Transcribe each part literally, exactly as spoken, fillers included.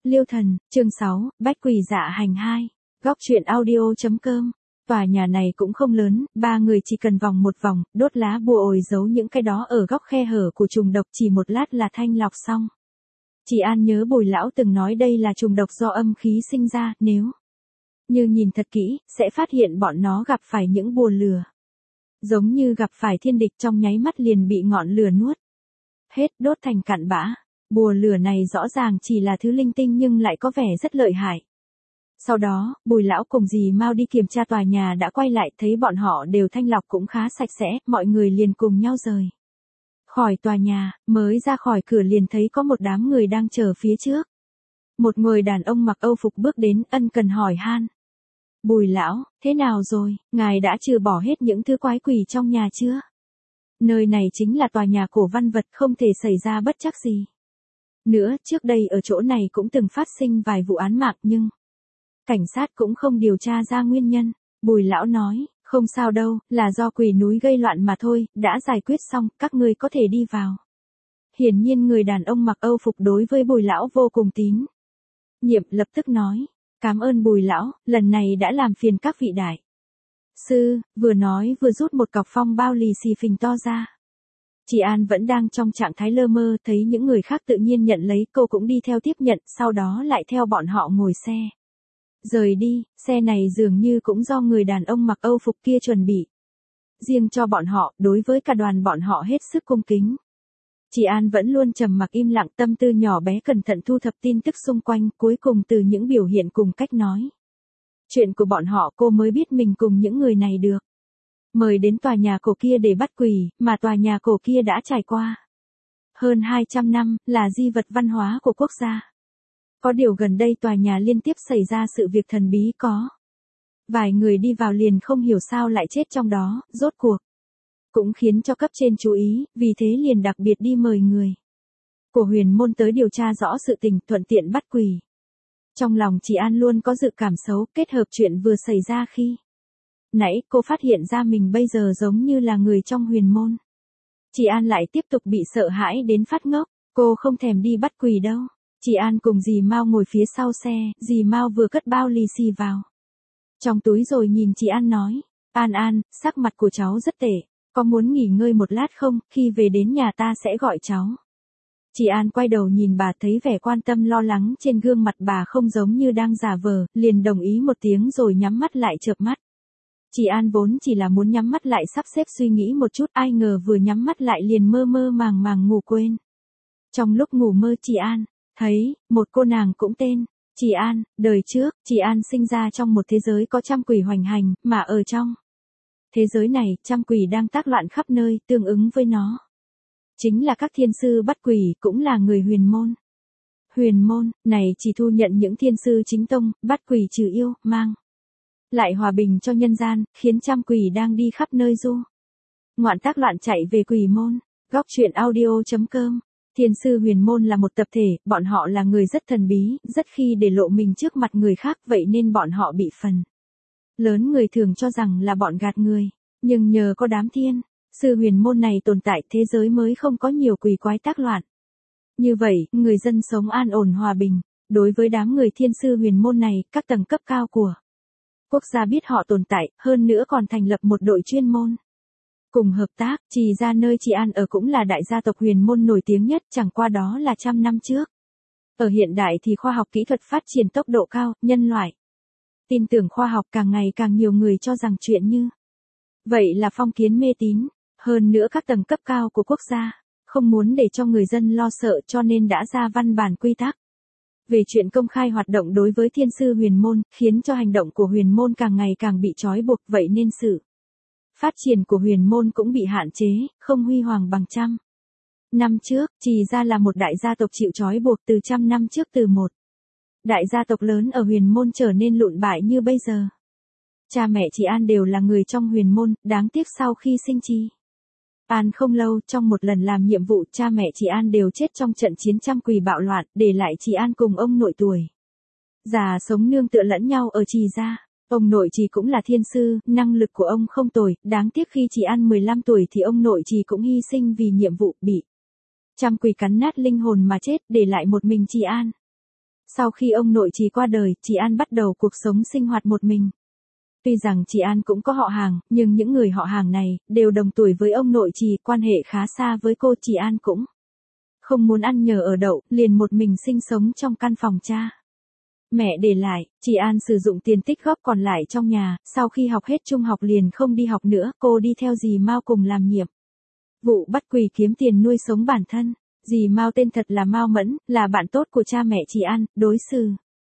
Liêu Thần, chương sáu, Bách Quỷ Dạ Hành hai. Góc truyện audio.com. Tòa nhà này cũng không lớn, ba người chỉ cần vòng một vòng, đốt lá bùa ổi giấu những cái đó ở góc khe hở của trùng độc, chỉ một lát là thanh lọc xong. Chị An nhớ Bùi lão từng nói đây là trùng độc do âm khí sinh ra, nếu như nhìn thật kỹ, sẽ phát hiện bọn nó gặp phải những bùa lửa. Giống như gặp phải thiên địch, trong nháy mắt liền bị ngọn lửa nuốt hết, đốt thành cặn bã. Bùa lửa này rõ ràng chỉ là thứ linh tinh nhưng lại có vẻ rất lợi hại. Sau đó, Bùi lão cùng dì Mao đi kiểm tra tòa nhà đã quay lại, thấy bọn họ đều thanh lọc cũng khá sạch sẽ, mọi người liền cùng nhau rời khỏi tòa nhà, mới ra khỏi cửa liền thấy có một đám người đang chờ phía trước. Một người đàn ông mặc âu phục bước đến, ân cần hỏi han. Bùi lão, thế nào rồi, ngài đã trừ bỏ hết những thứ quái quỷ trong nhà chưa? Nơi này chính là tòa nhà cổ văn vật, không thể xảy ra bất trắc gì. Nữa, trước đây ở chỗ này cũng từng phát sinh vài vụ án mạng nhưng cảnh sát cũng không điều tra ra nguyên nhân. Bùi lão nói, không sao đâu, là do quỷ núi gây loạn mà thôi, đã giải quyết xong, các ngươi có thể đi vào. Hiển nhiên người đàn ông mặc âu phục đối với Bùi lão vô cùng tín nhiệm, lập tức nói, cảm ơn Bùi lão, lần này đã làm phiền các vị đại sư, vừa nói vừa rút một cọc phong bao lì xì phình to ra. Chị An vẫn đang trong trạng thái lơ mơ, thấy những người khác tự nhiên nhận lấy, cô cũng đi theo tiếp nhận, sau đó lại theo bọn họ ngồi xe rời đi. Xe này dường như cũng do người đàn ông mặc âu phục kia chuẩn bị riêng cho bọn họ, đối với cả đoàn bọn họ hết sức cung kính. Chị An vẫn luôn trầm mặc im lặng, tâm tư nhỏ bé cẩn thận thu thập tin tức xung quanh, cuối cùng từ những biểu hiện cùng cách nói chuyện của bọn họ cô mới biết mình cùng những người này được mời đến tòa nhà cổ kia để bắt quỷ, mà tòa nhà cổ kia đã trải qua hơn hai trăm năm, là di vật văn hóa của quốc gia. Có điều gần đây tòa nhà liên tiếp xảy ra sự việc thần bí, có vài người đi vào liền không hiểu sao lại chết trong đó, rốt cuộc cũng khiến cho cấp trên chú ý, vì thế liền đặc biệt đi mời người của huyền môn tới điều tra rõ sự tình, thuận tiện bắt quỷ. Trong lòng chị An luôn có dự cảm xấu, kết hợp chuyện vừa xảy ra khi nãy cô phát hiện ra mình bây giờ giống như là người trong huyền môn. Chị An lại tiếp tục bị sợ hãi đến phát ngốc, cô không thèm đi bắt quỷ đâu. Chị An cùng dì Mao ngồi phía sau xe, dì Mao vừa cất bao lì xì vào trong túi rồi nhìn chị An nói, An An, sắc mặt của cháu rất tệ, có muốn nghỉ ngơi một lát không, khi về đến nhà ta sẽ gọi cháu. Chị An quay đầu nhìn bà, thấy vẻ quan tâm lo lắng trên gương mặt bà không giống như đang giả vờ, liền đồng ý một tiếng rồi nhắm mắt lại chợp mắt. Chị An vốn chỉ là muốn nhắm mắt lại sắp xếp suy nghĩ một chút, ai ngờ vừa nhắm mắt lại liền mơ mơ màng màng ngủ quên. Trong lúc ngủ mơ chị An thấy một cô nàng cũng tên Chị An. Đời trước, chị An sinh ra trong một thế giới có trăm quỷ hoành hành, mà ở trong thế giới này, trăm quỷ đang tác loạn khắp nơi, tương ứng với nó chính là các thiên sư bắt quỷ, cũng là người huyền môn. Huyền môn này chỉ thu nhận những thiên sư chính tông, bắt quỷ trừ yêu, mang lại hòa bình cho nhân gian, khiến trăm quỷ đang đi khắp nơi du ngoạn tác loạn chạy về quỷ môn. Góc truyện audio.com. Thiên sư huyền môn là một tập thể, bọn họ là người rất thần bí, rất khi để lộ mình trước mặt người khác, vậy nên bọn họ bị phần lớn người thường cho rằng là bọn gạt người. Nhưng nhờ có đám thiên sư huyền môn này tồn tại, thế giới mới không có nhiều quỷ quái tác loạn. Như vậy, người dân sống an ổn hòa bình. Đối với đám người thiên sư huyền môn này, các tầng cấp cao của quốc gia biết họ tồn tại, hơn nữa còn thành lập một đội chuyên môn cùng hợp tác. Chỉ ra nơi chị An ở cũng là đại gia tộc huyền môn nổi tiếng nhất, chẳng qua đó là trăm năm trước. Ở hiện đại thì khoa học kỹ thuật phát triển tốc độ cao, nhân loại tin tưởng khoa học, càng ngày càng nhiều người cho rằng chuyện như vậy là phong kiến mê tín. Hơn nữa các tầng cấp cao của quốc gia không muốn để cho người dân lo sợ, cho nên đã ra văn bản quy tắc về chuyện công khai hoạt động đối với thiên sư huyền môn, khiến cho hành động của huyền môn càng ngày càng bị trói buộc, vậy nên sự phát triển của huyền môn cũng bị hạn chế, không huy hoàng bằng trăm năm trước. Chỉ ra là một đại gia tộc chịu trói buộc từ trăm năm trước, từ một đại gia tộc lớn ở huyền môn trở nên lụn bại như bây giờ. Cha mẹ chị An đều là người trong huyền môn, đáng tiếc sau khi sinh chị An không lâu, trong một lần làm nhiệm vụ, cha mẹ chị An đều chết trong trận chiến trăm quỷ bạo loạn, để lại chị An cùng ông nội tuổi già sống nương tựa lẫn nhau ở Trì gia. Ông nội Trì cũng là thiên sư, năng lực của ông không tồi, đáng tiếc khi chị An mười lăm tuổi thì ông nội Trì cũng hy sinh vì nhiệm vụ, bị trăm quỷ cắn nát linh hồn mà chết, để lại một mình chị An. Sau khi ông nội chị qua đời, chị An bắt đầu cuộc sống sinh hoạt một mình. Tuy rằng chị An cũng có họ hàng, nhưng những người họ hàng này, đều đồng tuổi với ông nội chị, quan hệ khá xa với cô. Chị An cũng không muốn ăn nhờ ở đậu, liền một mình sinh sống trong căn phòng cha mẹ để lại. Chị An sử dụng tiền tích góp còn lại trong nhà, sau khi học hết trung học liền không đi học nữa, cô đi theo dì Mao cùng làm nhiệm vụ bắt quỳ kiếm tiền nuôi sống bản thân. Dì Mao tên thật là Mao Mẫn, là bạn tốt của cha mẹ chị An, đối xử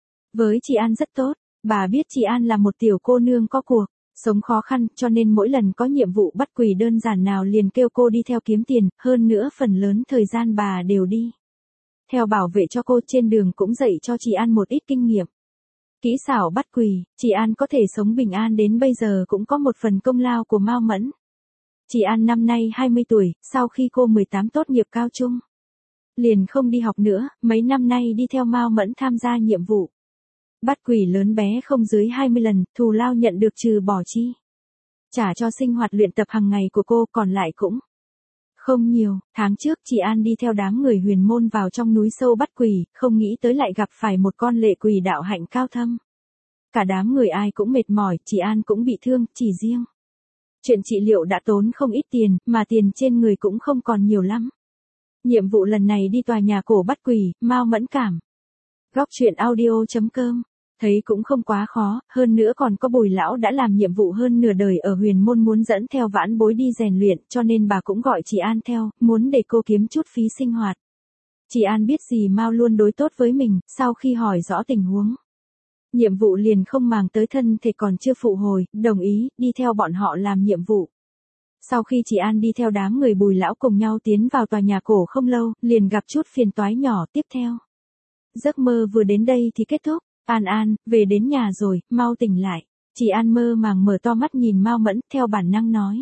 với chị An rất tốt. Bà biết chị An là một tiểu cô nương có cuộc sống khó khăn, cho nên mỗi lần có nhiệm vụ bắt quỳ đơn giản nào liền kêu cô đi theo kiếm tiền, hơn nữa phần lớn thời gian bà đều đi theo bảo vệ cho cô, trên đường cũng dạy cho chị An một ít kinh nghiệm. Kỹ xảo bắt quỳ, chị An có thể sống bình an đến bây giờ cũng có một phần công lao của Mao Mẫn. Chị An năm nay hai mươi tuổi, sau khi cô mười tám tốt nghiệp cao trung, liền không đi học nữa, mấy năm nay đi theo Mao Mẫn tham gia nhiệm vụ bắt quỳ lớn bé không dưới hai mươi lần, thù lao nhận được trừ bỏ chi trả cho sinh hoạt luyện tập hàng ngày của cô, còn lại cũng không nhiều. Tháng trước chị An đi theo đám người huyền môn vào trong núi sâu bắt quỳ, không nghĩ tới lại gặp phải một con lệ quỳ đạo hạnh cao thâm. Cả đám người ai cũng mệt mỏi, chị An cũng bị thương, chỉ riêng chuyện trị liệu đã tốn không ít tiền, mà tiền trên người cũng không còn nhiều lắm. Nhiệm vụ lần này đi tòa nhà cổ bắt quỳ, Mao Mẫn cảm. Góc truyện audio chấm com thấy cũng không quá khó, hơn nữa còn có Bùi lão đã làm nhiệm vụ hơn nửa đời ở huyền môn muốn dẫn theo vãn bối đi rèn luyện, cho nên bà cũng gọi chị An theo, muốn để cô kiếm chút phí sinh hoạt. Chị An biết dì Mao luôn đối tốt với mình, sau khi hỏi rõ tình huống nhiệm vụ liền không màng tới thân thể còn chưa phụ hồi, đồng ý, đi theo bọn họ làm nhiệm vụ. Sau khi chị An đi theo đám người Bùi lão cùng nhau tiến vào tòa nhà cổ không lâu, liền gặp chút phiền toái nhỏ. Tiếp theo, giấc mơ vừa đến đây thì kết thúc. An An, về đến nhà rồi, mau tỉnh lại. Chị An mơ màng mở to mắt nhìn Mao Mẫn, theo bản năng nói.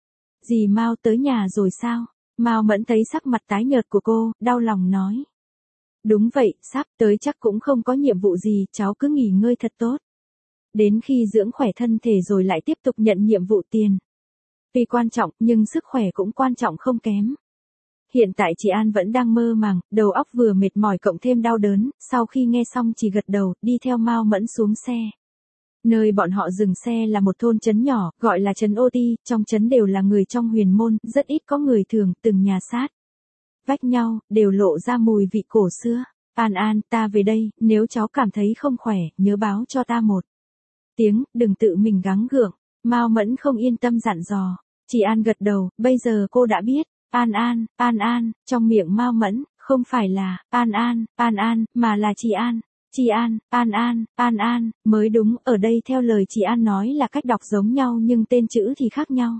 Dì Mao tới nhà rồi sao? Mao Mẫn thấy sắc mặt tái nhợt của cô, đau lòng nói. Đúng vậy, sắp tới chắc cũng không có nhiệm vụ gì, cháu cứ nghỉ ngơi thật tốt. Đến khi dưỡng khỏe thân thể rồi lại tiếp tục nhận nhiệm vụ tiền. Tuy quan trọng, nhưng sức khỏe cũng quan trọng không kém. Hiện tại chị An vẫn đang mơ màng, đầu óc vừa mệt mỏi cộng thêm đau đớn, sau khi nghe xong chỉ gật đầu, đi theo Mao Mẫn xuống xe. Nơi bọn họ dừng xe là một thôn trấn nhỏ, gọi là trấn Ô Ti, trong trấn đều là người trong huyền môn, rất ít có người thường, từng nhà sát vách nhau, đều lộ ra mùi vị cổ xưa. An An, ta về đây, nếu cháu cảm thấy không khỏe, nhớ báo cho ta một tiếng, đừng tự mình gắng gượng. Mao Mẫn không yên tâm dặn dò. Chị An gật đầu, bây giờ cô đã biết. An An, An An, trong miệng Mao Mẫn, không phải là An An, An An, mà là chị An. Chị An, An An, An An, mới đúng, ở đây theo lời chị An nói là cách đọc giống nhau nhưng tên chữ thì khác nhau.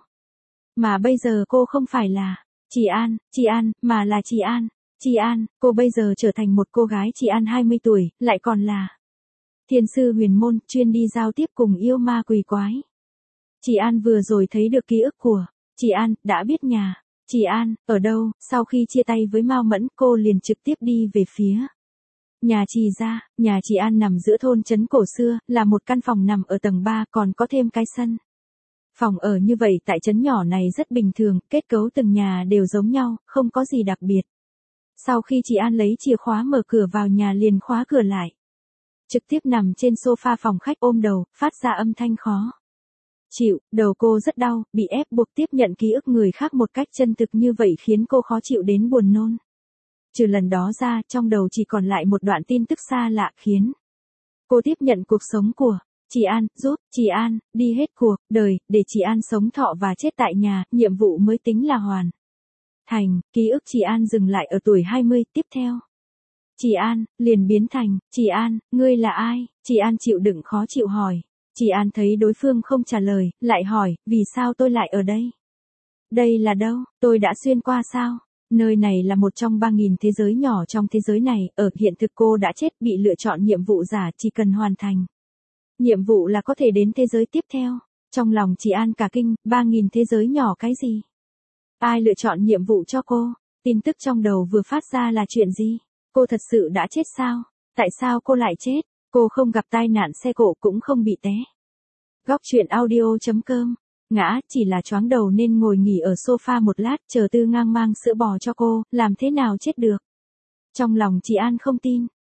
Mà bây giờ cô không phải là chị An, chị An, mà là chị An. Chị An, cô bây giờ trở thành một cô gái chị An hai mươi tuổi, lại còn là thiên sư huyền môn, chuyên đi giao tiếp cùng yêu ma quỷ quái. Chị An vừa rồi thấy được ký ức của chị An, đã biết nhà chị An ở đâu. Sau khi chia tay với Mao Mẫn, cô liền trực tiếp đi về phía nhà chị ra. Nhà chị An nằm giữa thôn trấn cổ xưa, là một căn phòng nằm ở tầng ba, còn có thêm cái sân phòng ở như vậy tại trấn nhỏ này rất bình thường, kết cấu từng nhà đều giống nhau, không có gì đặc biệt. Sau khi chị An lấy chìa khóa mở cửa vào nhà liền khóa cửa lại. Trực tiếp nằm trên sofa phòng khách ôm đầu, phát ra âm thanh khó chịu, đầu cô rất đau, bị ép buộc tiếp nhận ký ức người khác một cách chân thực như vậy khiến cô khó chịu đến buồn nôn. Trừ lần đó ra, trong đầu chỉ còn lại một đoạn tin tức xa lạ khiến cô tiếp nhận cuộc sống của chị An, giúp chị An đi hết cuộc đời, để chị An sống thọ và chết tại nhà, nhiệm vụ mới tính là hoàn thành. Ký ức chị An dừng lại ở tuổi hai mươi, tiếp theo chị An liền biến thành, chị An, ngươi là ai? Chị An chịu đựng khó chịu hỏi. Chị An thấy đối phương không trả lời, lại hỏi, vì sao tôi lại ở đây? Đây là đâu? Tôi đã xuyên qua sao? Nơi này là một trong ba nghìn thế giới nhỏ trong thế giới này, ở hiện thực cô đã chết, bị lựa chọn nhiệm vụ giả, chỉ cần hoàn thành nhiệm vụ là có thể đến thế giới tiếp theo. Trong lòng chị An cả kinh, ba nghìn thế giới nhỏ cái gì? Ai lựa chọn nhiệm vụ cho cô? Tin tức trong đầu vừa phát ra là chuyện gì? Cô thật sự đã chết sao? Tại sao cô lại chết? Cô không gặp tai nạn xe cộ cũng không bị té. Góc truyện audio chấm com ngã, chỉ là choáng đầu nên ngồi nghỉ ở sofa một lát, chờ Tư Ngang mang sữa bò cho cô, làm thế nào chết được? Trong lòng chị An không tin.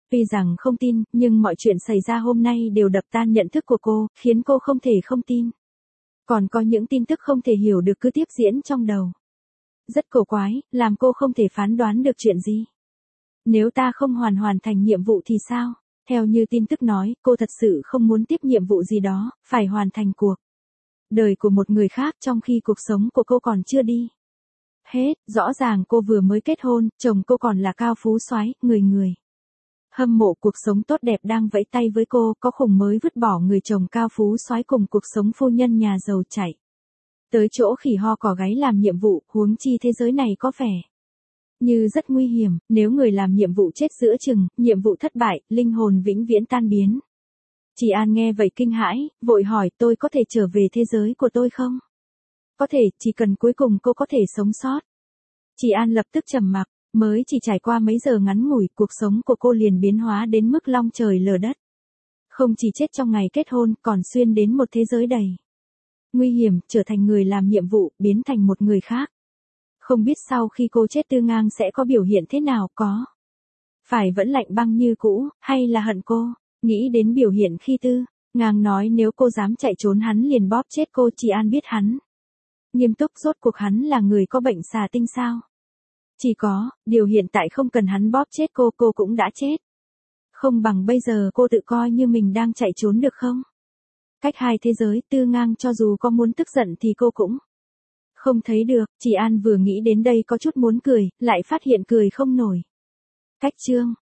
Tuy rằng không tin, nhưng mọi chuyện xảy ra hôm nay đều đập tan nhận thức của cô, khiến cô không thể không tin. Còn có những tin tức không thể hiểu được cứ tiếp diễn trong đầu. Rất cổ quái, làm cô không thể phán đoán được chuyện gì. Nếu ta không hoàn hoàn thành nhiệm vụ thì sao? Theo như tin tức nói, cô thật sự không muốn tiếp nhiệm vụ gì đó, phải hoàn thành cuộc đời của một người khác trong khi cuộc sống của cô còn chưa đi hết. Rõ ràng cô vừa mới kết hôn, chồng cô còn là cao phú soái, người người hâm mộ cuộc sống tốt đẹp đang vẫy tay với cô, có khùng mới vứt bỏ người chồng cao phú soái cùng cuộc sống phu nhân nhà giàu chạy tới chỗ khỉ ho cỏ gáy làm nhiệm vụ, huống chi thế giới này có vẻ như rất nguy hiểm, nếu người làm nhiệm vụ chết giữa chừng, nhiệm vụ thất bại, linh hồn vĩnh viễn tan biến. Chị An nghe vậy kinh hãi, vội hỏi tôi có thể trở về thế giới của tôi không? Có thể, chỉ cần cuối cùng cô có thể sống sót. Chị An lập tức trầm mặc, mới chỉ trải qua mấy giờ ngắn ngủi, cuộc sống của cô liền biến hóa đến mức long trời lở đất. Không chỉ chết trong ngày kết hôn, còn xuyên đến một thế giới đầy nguy hiểm, trở thành người làm nhiệm vụ, biến thành một người khác. Không biết sau khi cô chết Tư Ngang sẽ có biểu hiện thế nào, có phải vẫn lạnh băng như cũ, hay là hận cô? Nghĩ đến biểu hiện khi Tư Ngang nói nếu cô dám chạy trốn hắn liền bóp chết cô, chị An biết hắn nghiêm túc, rốt cuộc hắn là người có bệnh xà tinh sao? Chỉ có, điều hiện tại không cần hắn bóp chết cô, cô cũng đã chết. Không bằng bây giờ cô tự coi như mình đang chạy trốn được không? Cách hai thế giới, Tư Ngang cho dù có muốn tức giận thì cô cũng không thấy được. Chị An vừa nghĩ đến đây có chút muốn cười, lại phát hiện cười không nổi. Cách chương